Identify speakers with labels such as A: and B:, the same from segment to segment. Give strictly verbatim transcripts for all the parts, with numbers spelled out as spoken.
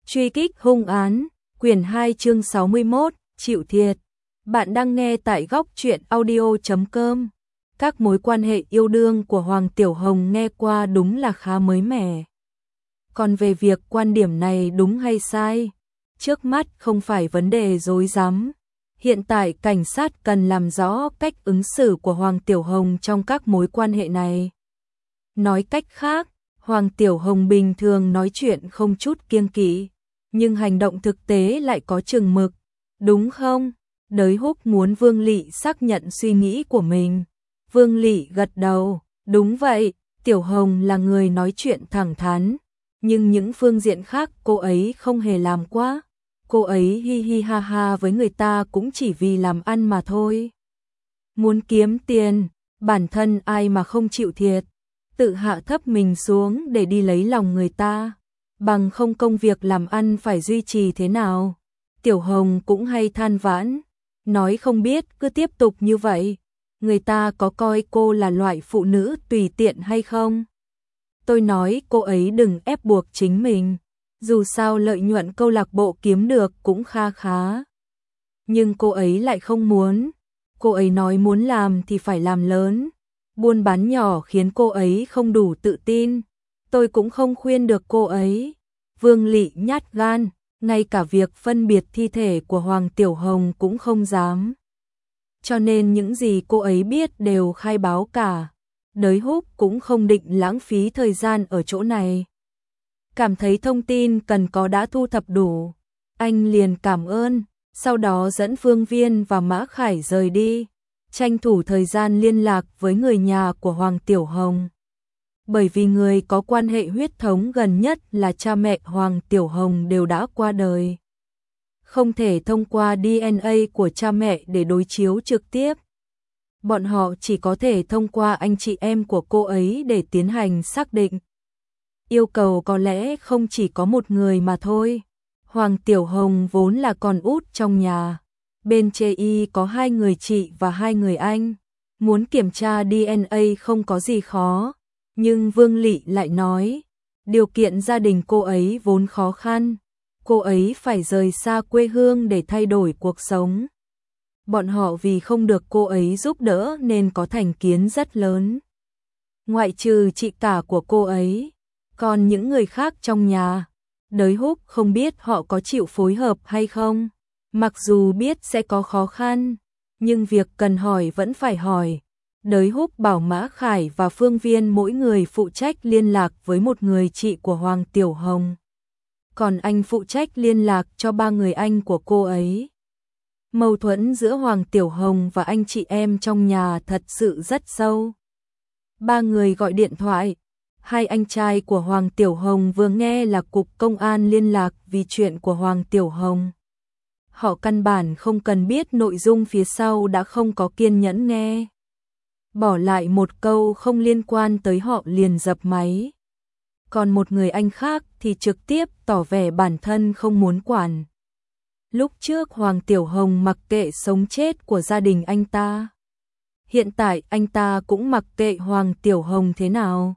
A: Truy kích hung án, quyển hai chương sáu mươi mốt, chịu thiệt. Bạn đang nghe tại góc truyện audio chấm com. Các mối quan hệ yêu đương của Hoàng Tiểu Hồng nghe qua đúng là khá mới mẻ. Còn về việc quan điểm này đúng hay sai, trước mắt không phải vấn đề rối rắm. Hiện tại cảnh sát cần làm rõ cách ứng xử của Hoàng Tiểu Hồng trong các mối quan hệ này. Nói cách khác, Hoàng Tiểu Hồng bình thường nói chuyện không chút kiêng kỵ, nhưng hành động thực tế lại có chừng mực, đúng không? Đới Húc muốn Vương Lị xác nhận suy nghĩ của mình. Vương Lị gật đầu, đúng vậy, Tiểu Hồng là người nói chuyện thẳng thắn, nhưng những phương diện khác cô ấy không hề làm quá. Cô ấy hi hi ha ha với người ta cũng chỉ vì làm ăn mà thôi. Muốn kiếm tiền, bản thân ai mà không chịu thiệt, tự hạ thấp mình xuống để đi lấy lòng người ta, bằng không công việc làm ăn phải duy trì thế nào. Tiểu Hồng cũng hay than vãn, nói không biết cứ tiếp tục như vậy, người ta có coi cô là loại phụ nữ tùy tiện hay không? Tôi nói cô ấy đừng ép buộc chính mình, dù sao lợi nhuận câu lạc bộ kiếm được cũng kha khá. Nhưng cô ấy lại không muốn, cô ấy nói muốn làm thì phải làm lớn. Buôn bán nhỏ khiến cô ấy không đủ tự tin, tôi cũng không khuyên được cô ấy. Vương Lị nhát gan, ngay cả việc phân biệt thi thể của Hoàng Tiểu Hồng cũng không dám. Cho nên những gì cô ấy biết đều khai báo cả. Đới Húc cũng không định lãng phí thời gian ở chỗ này. Cảm thấy thông tin cần có đã thu thập đủ, anh liền cảm ơn, sau đó dẫn Phương Viên và Mã Khải rời đi, tranh thủ thời gian liên lạc với người nhà của Hoàng Tiểu Hồng. Bởi vì người có quan hệ huyết thống gần nhất là cha mẹ Hoàng Tiểu Hồng đều đã qua đời. Không thể thông qua đê en a của cha mẹ để đối chiếu trực tiếp. Bọn họ chỉ có thể thông qua anh chị em của cô ấy để tiến hành xác định. Yêu cầu có lẽ không chỉ có một người mà thôi. Hoàng Tiểu Hồng vốn là con út trong nhà. Bên Chê Y có hai người chị và hai người anh. Muốn kiểm tra đê en a không có gì khó. Nhưng Vương Lị lại nói, điều kiện gia đình cô ấy vốn khó khăn. Cô ấy phải rời xa quê hương để thay đổi cuộc sống. Bọn họ vì không được cô ấy giúp đỡ nên có thành kiến rất lớn. Ngoại trừ chị cả của cô ấy, còn những người khác trong nhà, Đới Húc không biết họ có chịu phối hợp hay không. Mặc dù biết sẽ có khó khăn, nhưng việc cần hỏi vẫn phải hỏi. Đới Húc bảo Mã Khải và Phương Viên mỗi người phụ trách liên lạc với một người chị của Hoàng Tiểu Hồng. Còn anh phụ trách liên lạc cho ba người anh của cô ấy. Mâu thuẫn giữa Hoàng Tiểu Hồng và anh chị em trong nhà thật sự rất sâu. Ba người gọi điện thoại. Hai anh trai của Hoàng Tiểu Hồng vừa nghe là cục công an liên lạc vì chuyện của Hoàng Tiểu Hồng. Họ căn bản không cần biết nội dung phía sau đã không có kiên nhẫn nghe. Bỏ lại một câu không liên quan tới họ liền dập máy. Còn một người anh khác thì trực tiếp tỏ vẻ bản thân không muốn quản. Lúc trước Hoàng Tiểu Hồng mặc kệ sống chết của gia đình anh ta. Hiện tại anh ta cũng mặc kệ Hoàng Tiểu Hồng thế nào.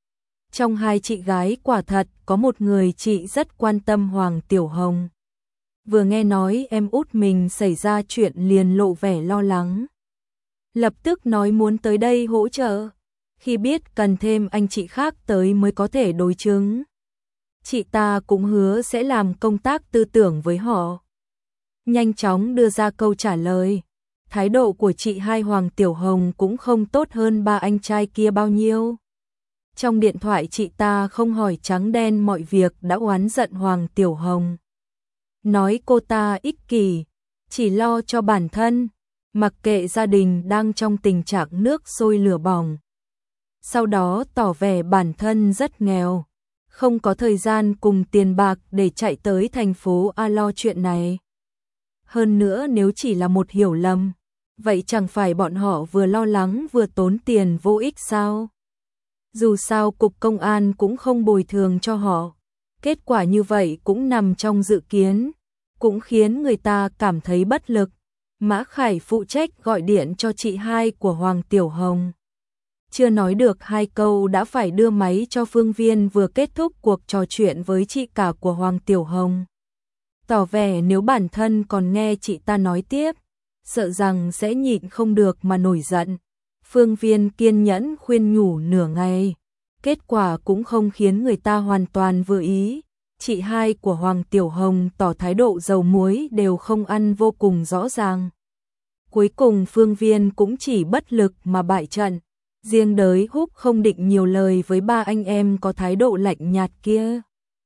A: Trong hai chị gái quả thật có một người chị rất quan tâm Hoàng Tiểu Hồng. Vừa nghe nói em út mình xảy ra chuyện liền lộ vẻ lo lắng. Lập tức nói muốn tới đây hỗ trợ. Khi biết cần thêm anh chị khác tới mới có thể đối chứng. Chị ta cũng hứa sẽ làm công tác tư tưởng với họ. Nhanh chóng đưa ra câu trả lời. Thái độ của chị hai Hoàng Tiểu Hồng cũng không tốt hơn ba anh trai kia bao nhiêu. Trong điện thoại chị ta không hỏi trắng đen mọi việc đã oán giận Hoàng Tiểu Hồng. Nói cô ta ích kỷ, chỉ lo cho bản thân, mặc kệ gia đình đang trong tình trạng nước sôi lửa bỏng. Sau đó tỏ vẻ bản thân rất nghèo, không có thời gian cùng tiền bạc để chạy tới thành phố A lo chuyện này. Hơn nữa nếu chỉ là một hiểu lầm, vậy chẳng phải bọn họ vừa lo lắng vừa tốn tiền vô ích sao? Dù sao cục công an cũng không bồi thường cho họ. Kết quả như vậy cũng nằm trong dự kiến, cũng khiến người ta cảm thấy bất lực. Mã Khải phụ trách gọi điện cho chị hai của Hoàng Tiểu Hồng. chưa nói được hai câu đã phải đưa máy cho Phương Viên vừa kết thúc cuộc trò chuyện với chị cả của Hoàng Tiểu Hồng. Tỏ vẻ nếu bản thân còn nghe chị ta nói tiếp, sợ rằng sẽ nhịn không được mà nổi giận. Phương Viên kiên nhẫn khuyên nhủ nửa ngày, kết quả cũng không khiến người ta hoàn toàn vừa ý. Chị hai của Hoàng Tiểu Hồng tỏ thái độ dầu muối đều không ăn vô cùng rõ ràng. Cuối cùng Phương Viên cũng chỉ bất lực mà bại trận. Riêng Đới Húc không định nhiều lời với ba anh em có thái độ lạnh nhạt kia.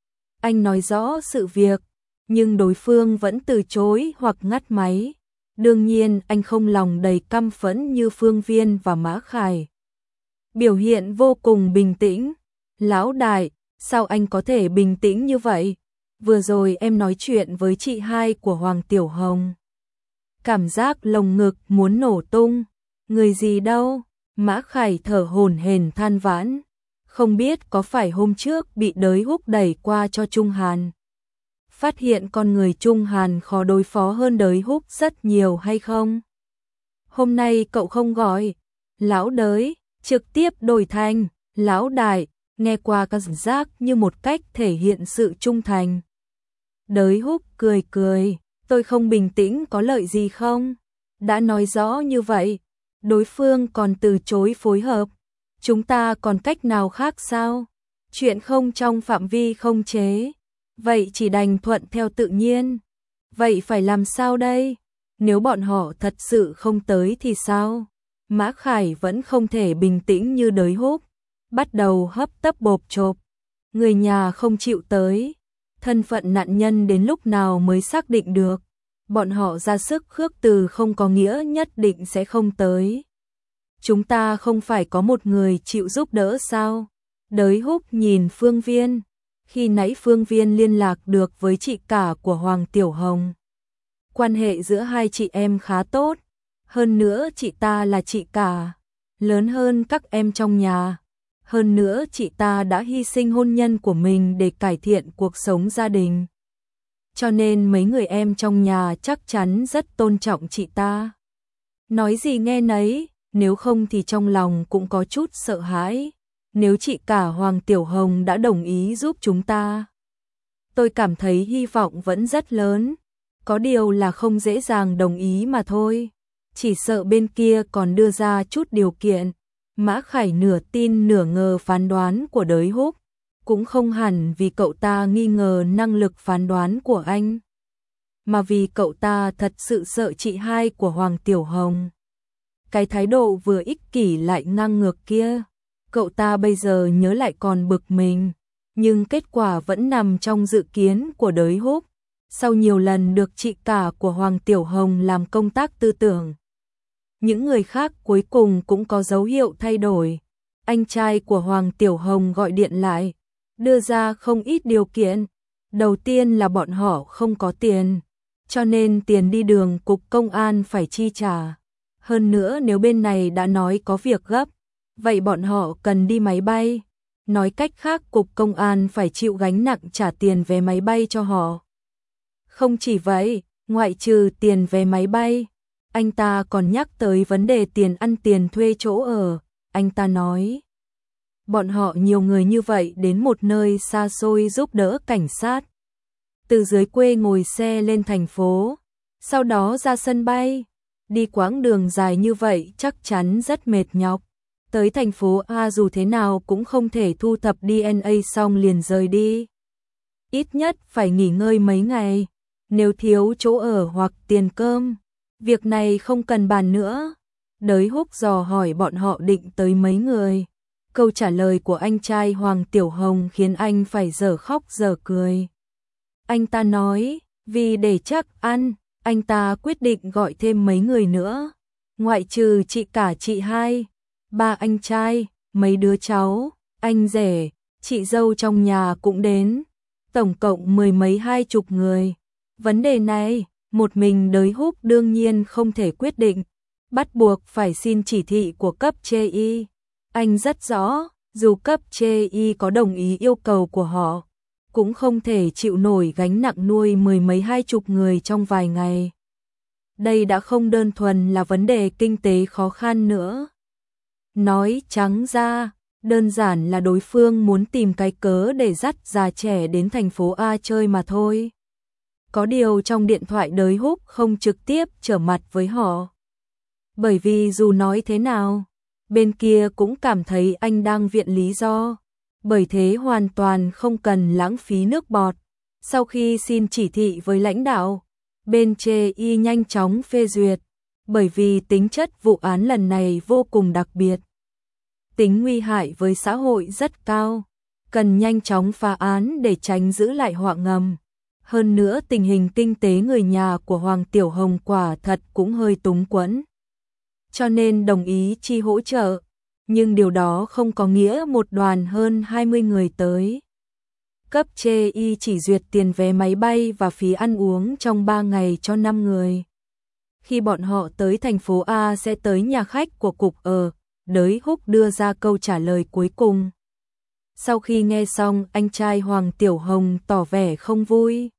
A: Anh nói rõ sự việc, nhưng đối phương vẫn từ chối hoặc ngắt máy. Đương nhiên anh không lòng đầy căm phẫn như Phương Viên và Mã Khải. Biểu hiện vô cùng bình tĩnh. Lão đại, sao anh có thể bình tĩnh như vậy? Vừa rồi em nói chuyện với chị hai của Hoàng Tiểu Hồng. Cảm giác lồng ngực muốn nổ tung. Người gì đâu? Mã Khải thở hổn hển than vãn. Không biết có phải hôm trước bị Đới Húc đẩy qua cho Trung Hàn. Phát hiện con người Trung Hàn khó đối phó hơn Đới Húc rất nhiều hay không? Hôm nay cậu không gọi. Lão Đới, trực tiếp đổi thành Lão Đại, nghe qua cảm giác như một cách thể hiện sự trung thành. Đới Húc cười cười, tôi không bình tĩnh có lợi gì không? Đã nói rõ như vậy, đối phương còn từ chối phối hợp. Chúng ta còn cách nào khác sao? Chuyện không trong phạm vi không chế. Vậy chỉ đành thuận theo tự nhiên. Vậy phải làm sao đây? Nếu bọn họ thật sự không tới thì sao? Mã Khải vẫn không thể bình tĩnh như Đới Húc. Bắt đầu hấp tấp bộp chộp. Người nhà không chịu tới. Thân phận nạn nhân đến lúc nào mới xác định được. Bọn họ ra sức khước từ không có nghĩa nhất định sẽ không tới. Chúng ta không phải có một người chịu giúp đỡ sao? Đới Húc nhìn Phương Viên. Khi nãy Phương Viên liên lạc được với chị cả của Hoàng Tiểu Hồng. Quan hệ giữa hai chị em khá tốt. Hơn nữa chị ta là chị cả, lớn hơn các em trong nhà. Hơn nữa chị ta đã hy sinh hôn nhân của mình để cải thiện cuộc sống gia đình. Cho nên mấy người em trong nhà chắc chắn rất tôn trọng chị ta. Nói gì nghe nấy, nếu không thì trong lòng cũng có chút sợ hãi. Nếu chị cả Hoàng Tiểu Hồng đã đồng ý giúp chúng ta, tôi cảm thấy hy vọng vẫn rất lớn. Có điều là không dễ dàng đồng ý mà thôi. Chỉ sợ bên kia còn đưa ra chút điều kiện. Mã Khải nửa tin nửa ngờ phán đoán của Đới Húc. Cũng không hẳn vì cậu ta nghi ngờ năng lực phán đoán của anh, mà vì cậu ta thật sự sợ chị hai của Hoàng Tiểu Hồng. Cái thái độ vừa ích kỷ lại ngang ngược kia, cậu ta bây giờ nhớ lại còn bực mình. Nhưng kết quả vẫn nằm trong dự kiến của Đới Húc. Sau nhiều lần được chị cả của Hoàng Tiểu Hồng làm công tác tư tưởng, những người khác cuối cùng cũng có dấu hiệu thay đổi. Anh trai của Hoàng Tiểu Hồng gọi điện lại, đưa ra không ít điều kiện. Đầu tiên là bọn họ không có tiền, cho nên tiền đi đường cục công an phải chi trả. Hơn nữa nếu bên này đã nói có việc gấp, vậy bọn họ cần đi máy bay. Nói cách khác cục công an phải chịu gánh nặng trả tiền vé máy bay cho họ. Không chỉ vậy, ngoại trừ tiền vé máy bay, anh ta còn nhắc tới vấn đề tiền ăn tiền thuê chỗ ở. Anh ta nói, bọn họ nhiều người như vậy đến một nơi xa xôi giúp đỡ cảnh sát. Từ dưới quê ngồi xe lên thành phố, sau đó ra sân bay. Đi quãng đường dài như vậy chắc chắn rất mệt nhọc. Tới thành phố A dù thế nào cũng không thể thu thập đê en a xong liền rời đi. Ít nhất phải nghỉ ngơi mấy ngày. Nếu thiếu chỗ ở hoặc tiền cơm, việc này không cần bàn nữa. Đới Húc dò hỏi bọn họ định tới mấy người. Câu trả lời của anh trai Hoàng Tiểu Hồng khiến anh phải dở khóc dở cười. Anh ta nói, vì để chắc ăn, anh ta quyết định gọi thêm mấy người nữa. Ngoại trừ chị cả chị hai, ba anh trai, mấy đứa cháu, anh rể, chị dâu trong nhà cũng đến. Tổng cộng mười mấy hai chục người. Vấn đề này, một mình Đới Húc đương nhiên không thể quyết định, bắt buộc phải xin chỉ thị của cấp trên y. Anh rất rõ, dù cấp trên y có đồng ý yêu cầu của họ, cũng không thể chịu nổi gánh nặng nuôi mười mấy hai chục người trong vài ngày. Đây đã không đơn thuần là vấn đề kinh tế khó khăn nữa. Nói trắng ra, đơn giản là đối phương muốn tìm cái cớ để dắt già trẻ đến thành phố A chơi mà thôi. Có điều trong điện thoại Đới Húc không trực tiếp trở mặt với họ. Bởi vì dù nói thế nào, bên kia cũng cảm thấy anh đang viện lý do. Bởi thế hoàn toàn không cần lãng phí nước bọt. Sau khi xin chỉ thị với lãnh đạo, bên chê y nhanh chóng phê duyệt. Bởi vì tính chất vụ án lần này vô cùng đặc biệt. Tính nguy hại với xã hội rất cao. Cần nhanh chóng phá án để tránh giữ lại họa ngầm. Hơn nữa tình hình kinh tế người nhà của Hoàng Tiểu Hồng quả thật cũng hơi túng quẫn. Cho nên đồng ý chi hỗ trợ. Nhưng điều đó không có nghĩa một đoàn hơn hai mươi người tới. Cấp chê y chỉ duyệt tiền vé máy bay và phí ăn uống trong ba ngày cho năm người. Khi bọn họ tới thành phố A sẽ tới nhà khách của cục ở, Đới Húc đưa ra câu trả lời cuối cùng. Sau khi nghe xong, anh trai Hoàng Tiểu Hồng tỏ vẻ không vui.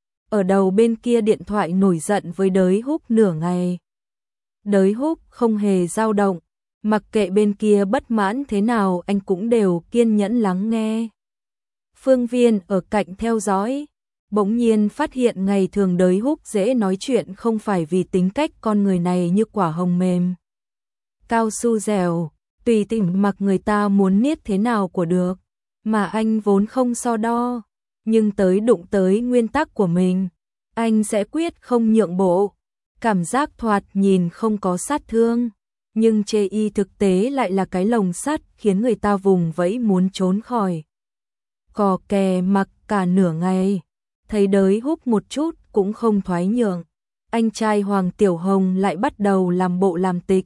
A: Ở đầu bên kia điện thoại nổi giận với Đới Húc nửa ngày. Đới Húc không hề dao động, mặc kệ bên kia bất mãn thế nào anh cũng đều kiên nhẫn lắng nghe. Phương Viên ở cạnh theo dõi, bỗng nhiên phát hiện ngày thường Đới Húc dễ nói chuyện không phải vì tính cách con người này như quả hồng mềm. Cao su dẻo, tùy tiện mặc người ta muốn niết thế nào của được, mà anh vốn không so đo, nhưng tới đụng tới nguyên tắc của mình, anh sẽ quyết không nhượng bộ. Cảm giác thoạt nhìn không có sát thương, nhưng chê y thực tế lại là cái lồng sắt khiến người ta vùng vẫy muốn trốn khỏi. Cò kè mặc cả nửa ngày, thấy Đới Húc một chút cũng không thoái nhượng. Anh trai Hoàng Tiểu Hồng lại bắt đầu làm bộ làm tịch.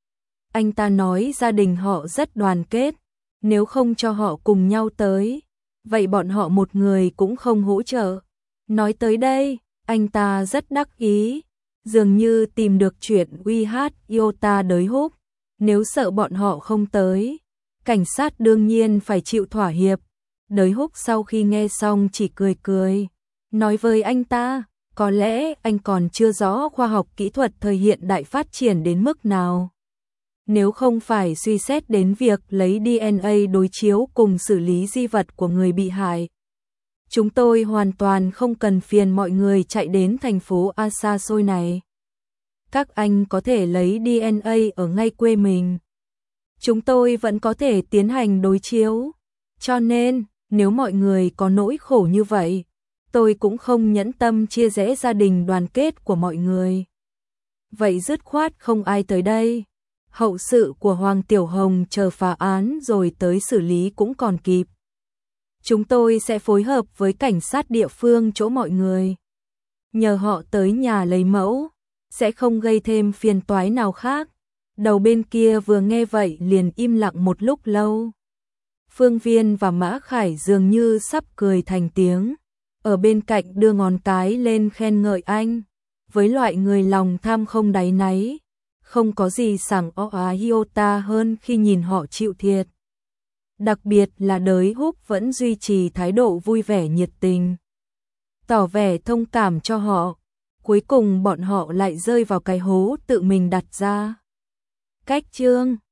A: Anh ta nói gia đình họ rất đoàn kết, nếu không cho họ cùng nhau tới, vậy bọn họ một người cũng không hỗ trợ. Nói tới đây, anh ta rất đắc ý, dường như tìm được chuyện uy hát Iota Đới Húc. Nếu sợ bọn họ không tới, cảnh sát đương nhiên phải chịu thỏa hiệp. Đới Húc sau khi nghe xong chỉ cười cười, nói với anh ta, có lẽ anh còn chưa rõ khoa học kỹ thuật thời hiện đại phát triển đến mức nào. Nếu không phải suy xét đến việc lấy đê en a đối chiếu cùng xử lý di vật của người bị hại, chúng tôi hoàn toàn không cần phiền mọi người chạy đến thành phố A xa xôi này. Các anh có thể lấy đê en a ở ngay quê mình. Chúng tôi vẫn có thể tiến hành đối chiếu. Cho nên, nếu mọi người có nỗi khổ như vậy, tôi cũng không nhẫn tâm chia rẽ gia đình đoàn kết của mọi người. Vậy dứt khoát không ai tới đây. Hậu sự của Hoàng Tiểu Hồng chờ phá án rồi tới xử lý cũng còn kịp. Chúng tôi sẽ phối hợp với cảnh sát địa phương chỗ mọi người. Nhờ họ tới nhà lấy mẫu, sẽ không gây thêm phiền toái nào khác. Đầu bên kia vừa nghe vậy liền im lặng một lúc lâu. Phương Viên và Mã Khải dường như sắp cười thành tiếng. Ở bên cạnh đưa ngón cái lên khen ngợi anh. Với loại người lòng tham không đáy náy, không có gì sảng o á Iota hơn khi nhìn họ chịu thiệt. Đặc biệt là Đới Húc vẫn duy trì thái độ vui vẻ nhiệt tình, tỏ vẻ thông cảm cho họ. Cuối cùng bọn họ lại rơi vào cái hố tự mình đặt ra. Cách chương